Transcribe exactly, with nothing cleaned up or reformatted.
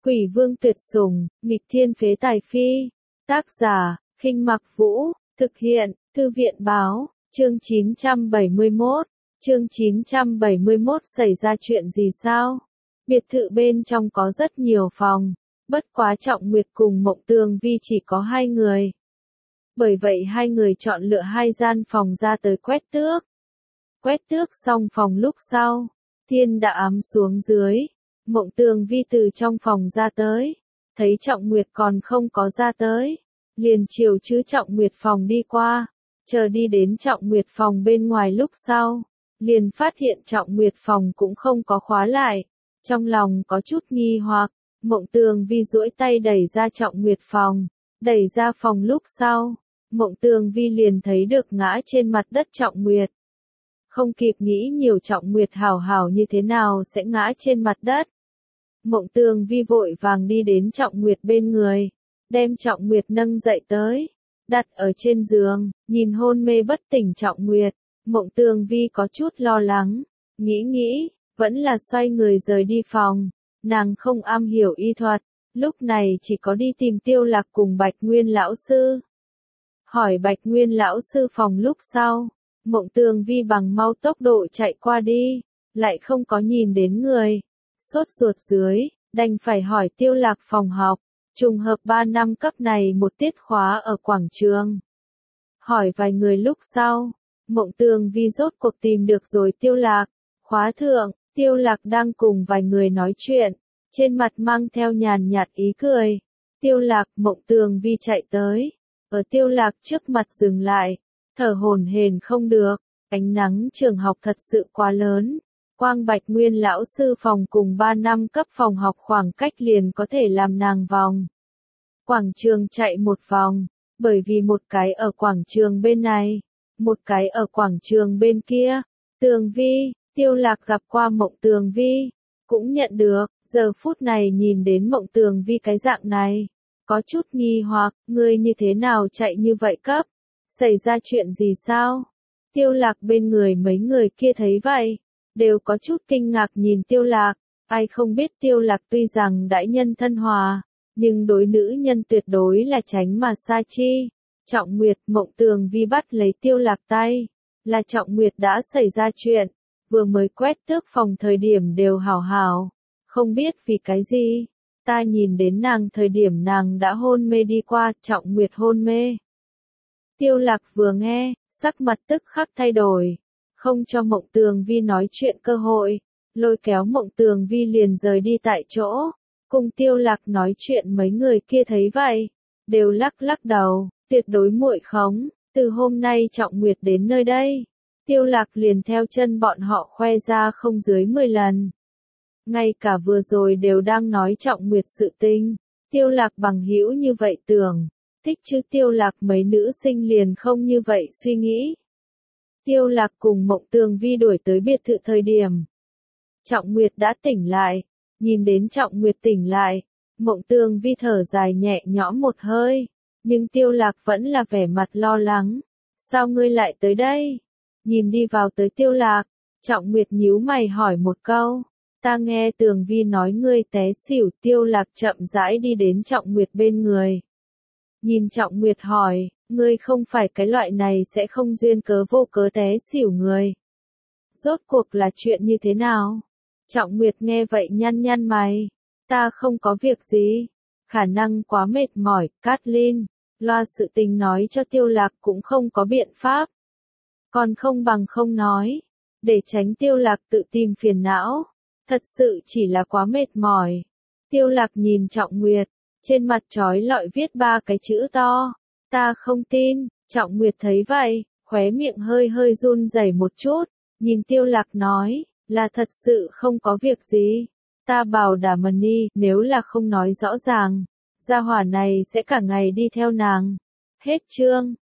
Quỷ vương tuyệt sủng, nghịch thiên phế tài phi. Tác giả, Khinh Mặc Vũ, thực hiện, Thư viện báo, chương chín trăm bảy mươi mốt. Chương chín trăm bảy mươi mốt xảy ra chuyện gì sao? Biệt thự bên trong có rất nhiều phòng, bất quá Trọng Nguyệt cùng Mộng Tường Vi chỉ có hai người. Bởi vậy hai người chọn lựa hai gian phòng ra tới quét tước. Quét tước xong phòng lúc sau, thiên đã ám xuống dưới. Mộng Tường Vi từ trong phòng ra tới, thấy Trọng Nguyệt còn không có ra tới, liền chiều chứ Trọng Nguyệt phòng đi qua, chờ đi đến Trọng Nguyệt phòng bên ngoài lúc sau, liền phát hiện Trọng Nguyệt phòng cũng không có khóa lại, trong lòng có chút nghi hoặc, Mộng Tường Vi duỗi tay đẩy ra Trọng Nguyệt phòng, đẩy ra phòng lúc sau, Mộng Tường Vi liền thấy được ngã trên mặt đất Trọng Nguyệt. Không kịp nghĩ nhiều Trọng Nguyệt hảo hảo như thế nào sẽ ngã trên mặt đất. Mộng Tường Vi vội vàng đi đến Trọng Nguyệt bên người, đem Trọng Nguyệt nâng dậy tới, đặt ở trên giường, nhìn hôn mê bất tỉnh Trọng Nguyệt, Mộng Tường Vi có chút lo lắng, nghĩ nghĩ, vẫn là xoay người rời đi phòng, nàng không am hiểu y thuật, lúc này chỉ có đi tìm Tiêu Lạc cùng Bạch Nguyên lão sư. Hỏi Bạch Nguyên lão sư phòng lúc sau, Mộng Tường Vi bằng mau tốc độ chạy qua đi, lại không có nhìn đến người. Sốt ruột dưới, đành phải hỏi Tiêu Lạc phòng học, trùng hợp ba năm cấp này một tiết khóa ở quảng trường. Hỏi vài người lúc sau, Mộng Tường Vi rốt cuộc tìm được rồi Tiêu Lạc, khóa thượng, Tiêu Lạc đang cùng vài người nói chuyện, trên mặt mang theo nhàn nhạt ý cười. Tiêu Lạc, Mộng Tường Vi chạy tới, ở Tiêu Lạc trước mặt dừng lại, thở hổn hển không được, ánh nắng trường học thật sự quá lớn. Quang Bạch Nguyên lão sư phòng cùng ba năm cấp phòng học khoảng cách liền có thể làm nàng vòng quảng trường chạy một vòng, bởi vì một cái ở quảng trường bên này, một cái ở quảng trường bên kia. Tường Vi, Tiêu Lạc gặp qua Mộng Tường Vi, cũng nhận được, giờ phút này nhìn đến Mộng Tường Vi cái dạng này, có chút nghi hoặc, ngươi như thế nào chạy như vậy cấp, xảy ra chuyện gì sao? Tiêu Lạc bên người mấy người kia thấy vậy, đều có chút kinh ngạc nhìn Tiêu Lạc, ai không biết Tiêu Lạc tuy rằng đại nhân thân hòa, nhưng đối nữ nhân tuyệt đối là tránh mà xa chi. Trọng Nguyệt, Mộng Tường Vi bắt lấy Tiêu Lạc tay, là Trọng Nguyệt đã xảy ra chuyện, vừa mới quét tước phòng thời điểm đều hảo hảo, không biết vì cái gì, ta nhìn đến nàng thời điểm nàng đã hôn mê đi qua, Trọng Nguyệt hôn mê. Tiêu Lạc vừa nghe, sắc mặt tức khắc thay đổi. Không cho Mộng Tường Vi nói chuyện cơ hội, lôi kéo Mộng Tường Vi liền rời đi tại chỗ, cùng Tiêu Lạc nói chuyện mấy người kia thấy vậy, đều lắc lắc đầu, tuyệt đối muội khống, từ hôm nay Trọng Nguyệt đến nơi đây, Tiêu Lạc liền theo chân bọn họ khoe ra không dưới mười lần. Ngay cả vừa rồi đều đang nói Trọng Nguyệt sự tình, Tiêu Lạc bằng hữu như vậy tưởng, thích chứ Tiêu Lạc mấy nữ sinh liền không như vậy suy nghĩ. Tiêu Lạc cùng Mộng Tường Vi đuổi tới biệt thự thời điểm, Trọng Nguyệt đã tỉnh lại, nhìn đến Trọng Nguyệt tỉnh lại, Mộng Tường Vi thở dài nhẹ nhõm một hơi, nhưng Tiêu Lạc vẫn là vẻ mặt lo lắng, sao ngươi lại tới đây? Nhìn đi vào tới Tiêu Lạc, Trọng Nguyệt nhíu mày hỏi một câu, ta nghe Tường Vi nói ngươi té xỉu. Tiêu Lạc chậm rãi đi đến Trọng Nguyệt bên người. Nhìn Trọng Nguyệt hỏi, ngươi không phải cái loại này sẽ không duyên cớ vô cớ té xỉu người. Rốt cuộc là chuyện như thế nào? Trọng Nguyệt nghe vậy nhăn nhăn mày. Ta không có việc gì. Khả năng quá mệt mỏi, Kathleen. Loa sự tình nói cho Tiêu Lạc cũng không có biện pháp. Còn không bằng không nói. Để tránh Tiêu Lạc tự tìm phiền não. Thật sự chỉ là quá mệt mỏi. Tiêu Lạc nhìn Trọng Nguyệt. Trên mặt trói lọi viết ba cái chữ to. Ta không tin. Trọng Nguyệt thấy vậy, khóe miệng hơi hơi run rẩy một chút, nhìn Tiêu Lạc nói, là thật sự không có việc gì. Ta bảo đảm Mani, nếu là không nói rõ ràng, gia hỏa này sẽ cả ngày đi theo nàng. Hết chương.